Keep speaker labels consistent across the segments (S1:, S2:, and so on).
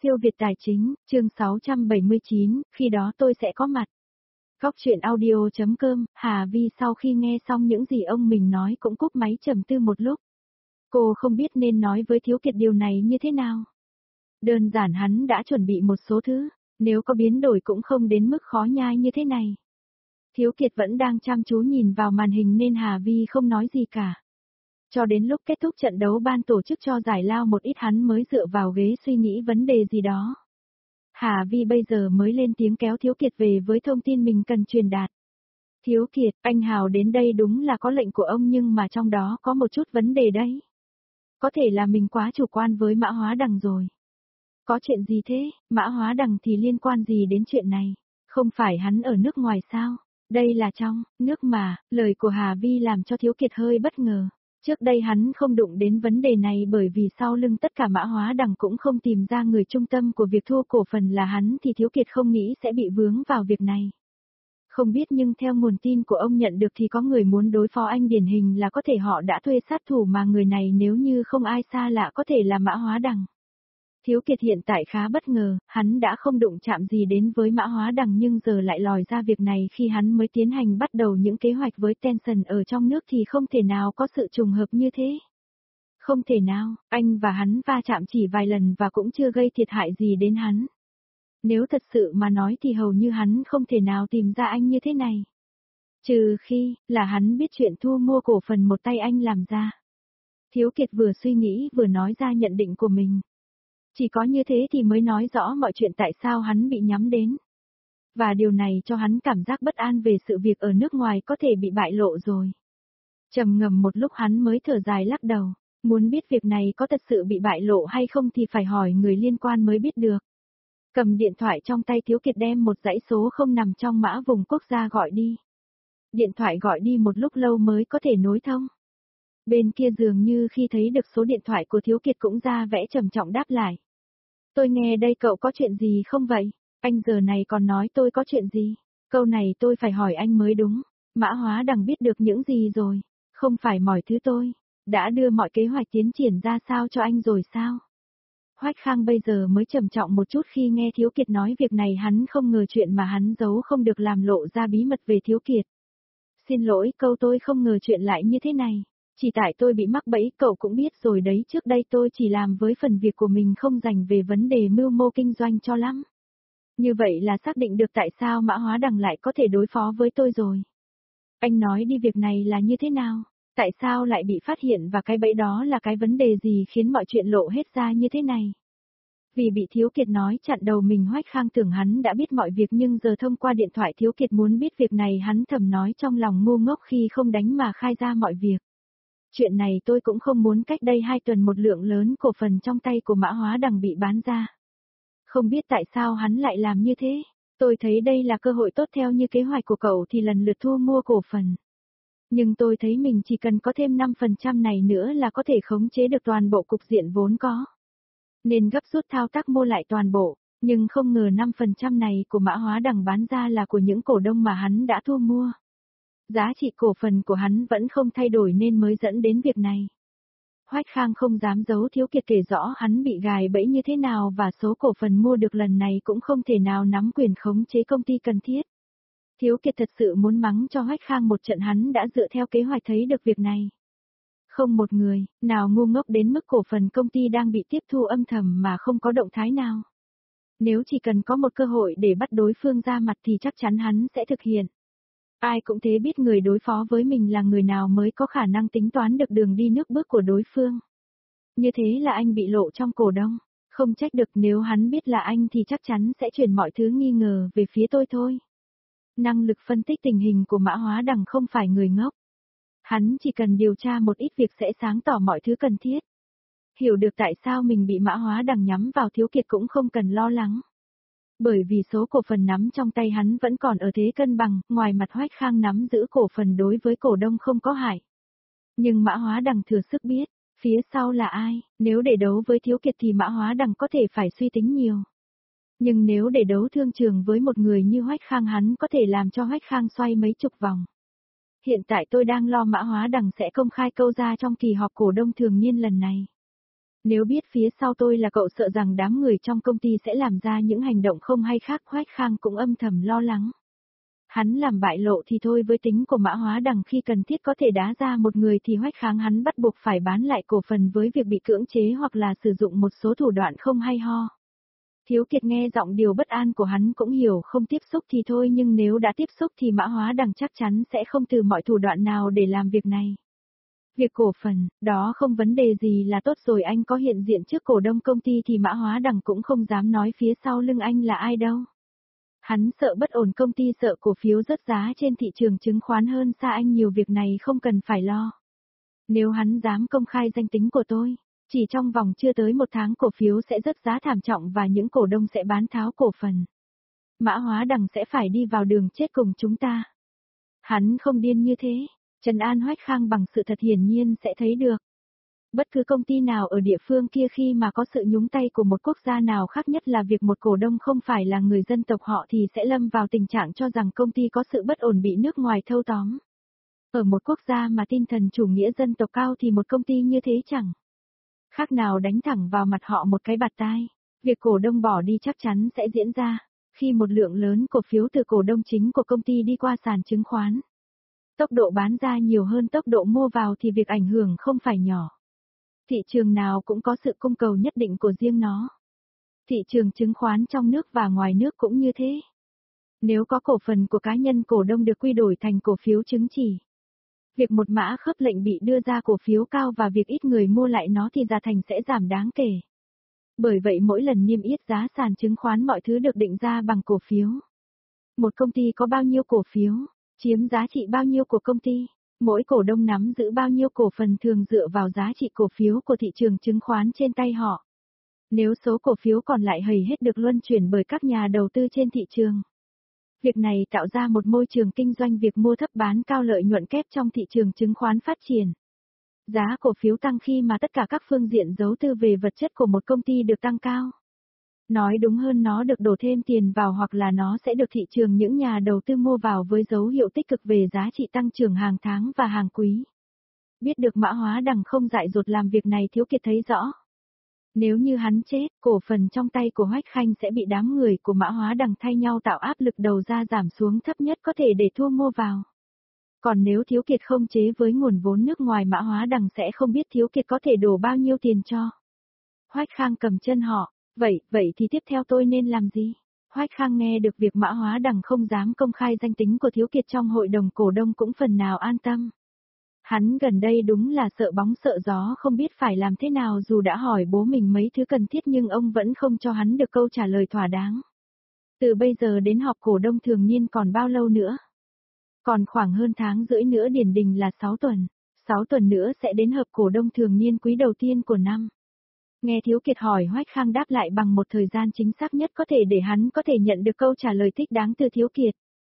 S1: Siêu Việt Tài Chính, chương 679, khi đó tôi sẽ có mặt. Góc chuyện audio.com, Hà Vi sau khi nghe xong những gì ông mình nói cũng cúp máy trầm tư một lúc. Cô không biết nên nói với Thiếu Kiệt điều này như thế nào. Đơn giản hắn đã chuẩn bị một số thứ, nếu có biến đổi cũng không đến mức khó nhai như thế này. Thiếu Kiệt vẫn đang chăm chú nhìn vào màn hình nên Hà Vi không nói gì cả. Cho đến lúc kết thúc trận đấu ban tổ chức cho giải lao một ít hắn mới dựa vào ghế suy nghĩ vấn đề gì đó. Hà Vi bây giờ mới lên tiếng kéo Thiếu Kiệt về với thông tin mình cần truyền đạt. Thiếu Kiệt, anh Hào đến đây đúng là có lệnh của ông nhưng mà trong đó có một chút vấn đề đấy. Có thể là mình quá chủ quan với Mã Hóa Đằng rồi. Có chuyện gì thế, Mã Hóa Đằng thì liên quan gì đến chuyện này? Không phải hắn ở nước ngoài sao? Đây là trong nước mà, lời của Hà Vi làm cho Thiếu Kiệt hơi bất ngờ. Trước đây hắn không đụng đến vấn đề này bởi vì sau lưng tất cả Mã Hóa Đằng cũng không tìm ra người trung tâm của việc thu cổ phần là hắn thì Thiếu Kiệt không nghĩ sẽ bị vướng vào việc này. Không biết nhưng theo nguồn tin của ông nhận được thì có người muốn đối phó anh điển hình là có thể họ đã thuê sát thủ mà người này nếu như không ai xa lạ có thể là Mã Hóa Đằng. Thiếu Kiệt hiện tại khá bất ngờ, hắn đã không đụng chạm gì đến với Mã Hóa Đằng nhưng giờ lại lòi ra việc này khi hắn mới tiến hành bắt đầu những kế hoạch với Tencent ở trong nước thì không thể nào có sự trùng hợp như thế. Không thể nào, anh và hắn va chạm chỉ vài lần và cũng chưa gây thiệt hại gì đến hắn. Nếu thật sự mà nói thì hầu như hắn không thể nào tìm ra anh như thế này. Trừ khi, là hắn biết chuyện thu mua cổ phần một tay anh làm ra. Thiếu Kiệt vừa suy nghĩ vừa nói ra nhận định của mình. Chỉ có như thế thì mới nói rõ mọi chuyện tại sao hắn bị nhắm đến. Và điều này cho hắn cảm giác bất an về sự việc ở nước ngoài có thể bị bại lộ rồi. Trầm ngâm một lúc hắn mới thở dài lắc đầu, muốn biết việc này có thật sự bị bại lộ hay không thì phải hỏi người liên quan mới biết được. Cầm điện thoại trong tay Thiếu Kiệt đem một dãy số không nằm trong mã vùng quốc gia gọi đi. Điện thoại gọi đi một lúc lâu mới có thể nối thông. Bên kia dường như khi thấy được số điện thoại của Thiếu Kiệt cũng ra vẻ trầm trọng đáp lại. Tôi nghe đây cậu có chuyện gì không vậy? Anh giờ này còn nói tôi có chuyện gì? Câu này tôi phải hỏi anh mới đúng. Mã Hóa Đằng biết được những gì rồi? Không phải mọi thứ tôi. Đã đưa mọi kế hoạch tiến triển ra sao cho anh rồi sao? Hoách Khang bây giờ mới trầm trọng một chút khi nghe Thiếu Kiệt nói việc này hắn không ngờ chuyện mà hắn giấu không được làm lộ ra bí mật về Thiếu Kiệt. Xin lỗi câu tôi không ngờ chuyện lại như thế này. Chỉ tại tôi bị mắc bẫy cậu cũng biết rồi đấy trước đây tôi chỉ làm với phần việc của mình không dành về vấn đề mưu mô kinh doanh cho lắm. Như vậy là xác định được tại sao Mã Hóa Đằng lại có thể đối phó với tôi rồi. Anh nói đi việc này là như thế nào? Tại sao lại bị phát hiện và cái bẫy đó là cái vấn đề gì khiến mọi chuyện lộ hết ra như thế này? Vì bị Thiếu Kiệt nói chặn đầu mình Hoách Khang tưởng hắn đã biết mọi việc nhưng giờ thông qua điện thoại Thiếu Kiệt muốn biết việc này hắn thầm nói trong lòng ngu ngốc khi không đánh mà khai ra mọi việc. Chuyện này tôi cũng không muốn cách đây 2 tuần một lượng lớn cổ phần trong tay của Mã Hóa Đằng bị bán ra. Không biết tại sao hắn lại làm như thế. Tôi thấy đây là cơ hội tốt theo như kế hoạch của cậu thì lần lượt thu mua cổ phần. Nhưng tôi thấy mình chỉ cần có thêm 5% này nữa là có thể khống chế được toàn bộ cục diện vốn có. Nên gấp rút thao tác mua lại toàn bộ, nhưng không ngờ 5% này của Mã Hóa Đằng bán ra là của những cổ đông mà hắn đã thu mua. Giá trị cổ phần của hắn vẫn không thay đổi nên mới dẫn đến việc này. Hoách Khang không dám giấu Thiếu Kiệt kể rõ hắn bị gài bẫy như thế nào và số cổ phần mua được lần này cũng không thể nào nắm quyền khống chế công ty cần thiết. Thiếu Kiệt thật sự muốn mắng cho Hoách Khang một trận hắn đã dựa theo kế hoạch thấy được việc này. Không một người, nào ngu ngốc đến mức cổ phần công ty đang bị tiếp thu âm thầm mà không có động thái nào. Nếu chỉ cần có một cơ hội để bắt đối phương ra mặt thì chắc chắn hắn sẽ thực hiện. Ai cũng thế biết người đối phó với mình là người nào mới có khả năng tính toán được đường đi nước bước của đối phương. Như thế là anh bị lộ trong cổ đông. Không trách được nếu hắn biết là anh thì chắc chắn sẽ chuyển mọi thứ nghi ngờ về phía tôi thôi. Năng lực phân tích tình hình của Mã Hóa Đằng không phải người ngốc. Hắn chỉ cần điều tra một ít việc sẽ sáng tỏ mọi thứ cần thiết. Hiểu được tại sao mình bị Mã Hóa Đằng nhắm vào Thiếu Kiệt cũng không cần lo lắng. Bởi vì số cổ phần nắm trong tay hắn vẫn còn ở thế cân bằng, ngoài mặt Hoách Khang nắm giữ cổ phần đối với cổ đông không có hại. Nhưng Mã Hóa Đằng thừa sức biết, phía sau là ai, nếu để đấu với Thiếu Kiệt thì Mã Hóa Đằng có thể phải suy tính nhiều. Nhưng nếu để đấu thương trường với một người như Hoách Khang hắn có thể làm cho Hoách Khang xoay mấy chục vòng. Hiện tại tôi đang lo Mã Hóa Đằng sẽ công khai câu ra trong kỳ họp cổ đông thường niên lần này. Nếu biết phía sau tôi là cậu sợ rằng đám người trong công ty sẽ làm ra những hành động không hay khác, Hoách Khang cũng âm thầm lo lắng. Hắn làm bại lộ thì thôi, với tính của Mã Hóa Đằng khi cần thiết có thể đá ra một người thì Hoách Khang hắn bắt buộc phải bán lại cổ phần với việc bị cưỡng chế hoặc là sử dụng một số thủ đoạn không hay ho. Thiếu Kiệt nghe giọng điều bất an của hắn cũng hiểu không tiếp xúc thì thôi, nhưng nếu đã tiếp xúc thì Mã Hóa Đằng chắc chắn sẽ không từ mọi thủ đoạn nào để làm việc này. Việc cổ phần, đó không vấn đề gì là tốt rồi, anh có hiện diện trước cổ đông công ty thì Mã Hóa Đằng cũng không dám nói phía sau lưng anh là ai đâu. Hắn sợ bất ổn công ty, sợ cổ phiếu rớt giá trên thị trường chứng khoán hơn xa anh nhiều, việc này không cần phải lo. Nếu hắn dám công khai danh tính của tôi, chỉ trong vòng chưa tới 1 tháng cổ phiếu sẽ rớt giá thảm trọng và những cổ đông sẽ bán tháo cổ phần. Mã Hóa Đằng sẽ phải đi vào đường chết cùng chúng ta. Hắn không điên như thế, trấn an Hoách Khang bằng sự thật hiển nhiên sẽ thấy được. Bất cứ công ty nào ở địa phương kia khi mà có sự nhúng tay của một quốc gia nào khác, nhất là việc một cổ đông không phải là người dân tộc họ, thì sẽ lâm vào tình trạng cho rằng công ty có sự bất ổn, bị nước ngoài thâu tóm. Ở một quốc gia mà tinh thần chủ nghĩa dân tộc cao thì một công ty như thế chẳng khác nào đánh thẳng vào mặt họ một cái bạt tai. Việc cổ đông bỏ đi chắc chắn sẽ diễn ra khi một lượng lớn cổ phiếu từ cổ đông chính của công ty đi qua sàn chứng khoán. Tốc độ bán ra nhiều hơn tốc độ mua vào thì việc ảnh hưởng không phải nhỏ. Thị trường nào cũng có sự cung cầu nhất định của riêng nó. Thị trường chứng khoán trong nước và ngoài nước cũng như thế. Nếu có cổ phần của cá nhân cổ đông được quy đổi thành cổ phiếu chứng chỉ, việc một mã khớp lệnh bị đưa ra cổ phiếu cao và việc ít người mua lại nó thì giá thành sẽ giảm đáng kể. Bởi vậy mỗi lần niêm yết giá sàn chứng khoán mọi thứ được định ra bằng cổ phiếu. Một công ty có bao nhiêu cổ phiếu, chiếm giá trị bao nhiêu của công ty, mỗi cổ đông nắm giữ bao nhiêu cổ phần thường dựa vào giá trị cổ phiếu của thị trường chứng khoán trên tay họ. Nếu số cổ phiếu còn lại hầy hết được luân chuyển bởi các nhà đầu tư trên thị trường. Việc này tạo ra một môi trường kinh doanh việc mua thấp bán cao, lợi nhuận kép trong thị trường chứng khoán phát triển. Giá cổ phiếu tăng khi mà tất cả các phương diện giấu tư về vật chất của một công ty được tăng cao. Nói đúng hơn, nó được đổ thêm tiền vào hoặc là nó sẽ được thị trường những nhà đầu tư mua vào với dấu hiệu tích cực về giá trị tăng trưởng hàng tháng và hàng quý. Biết được Mã Hóa Đằng không dại dột làm việc này, Thiếu Kiệt thấy rõ. Nếu như hắn chết, cổ phần trong tay của Hoách Khanh sẽ bị đám người của Mã Hóa Đằng thay nhau tạo áp lực đầu ra giảm xuống thấp nhất có thể để thu mua vào. Còn nếu Thiếu Kiệt không chế với nguồn vốn nước ngoài, Mã Hóa Đằng sẽ không biết Thiếu Kiệt có thể đổ bao nhiêu tiền cho. Hoách Khang cầm chân họ, vậy thì tiếp theo tôi nên làm gì? Hoách Khang nghe được việc Mã Hóa Đằng không dám công khai danh tính của Thiếu Kiệt trong hội đồng cổ đông cũng phần nào an tâm. Hắn gần đây đúng là sợ bóng sợ gió, không biết phải làm thế nào, dù đã hỏi bố mình mấy thứ cần thiết nhưng ông vẫn không cho hắn được câu trả lời thỏa đáng. Từ bây giờ đến họp cổ đông thường niên còn bao lâu nữa? Còn khoảng hơn tháng rưỡi nữa, điển hình là 6 tuần. 6 tuần nữa sẽ đến họp cổ đông thường niên quý đầu tiên của năm. Nghe Thiếu Kiệt hỏi, Hoách Khang đáp lại bằng một thời gian chính xác nhất có thể để hắn có thể nhận được câu trả lời thích đáng từ Thiếu Kiệt.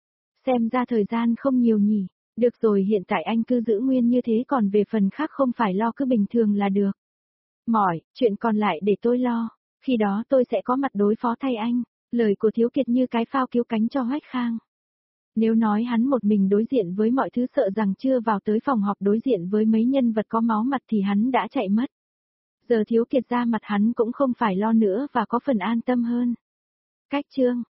S1: Xem ra thời gian không nhiều nhỉ. Được rồi, hiện tại anh cứ giữ nguyên như thế, còn về phần khác không phải lo, cứ bình thường là được. Mỏi, chuyện còn lại để tôi lo, khi đó tôi sẽ có mặt đối phó thay anh. Lời của Thiếu Kiệt như cái phao cứu cánh cho Hoách Khang. Nếu nói hắn một mình đối diện với mọi thứ, sợ rằng chưa vào tới phòng họp đối diện với mấy nhân vật có máu mặt thì hắn đã chạy mất. Giờ Thiếu Kiệt ra mặt hắn cũng không phải lo nữa và có phần an tâm hơn. Cách chương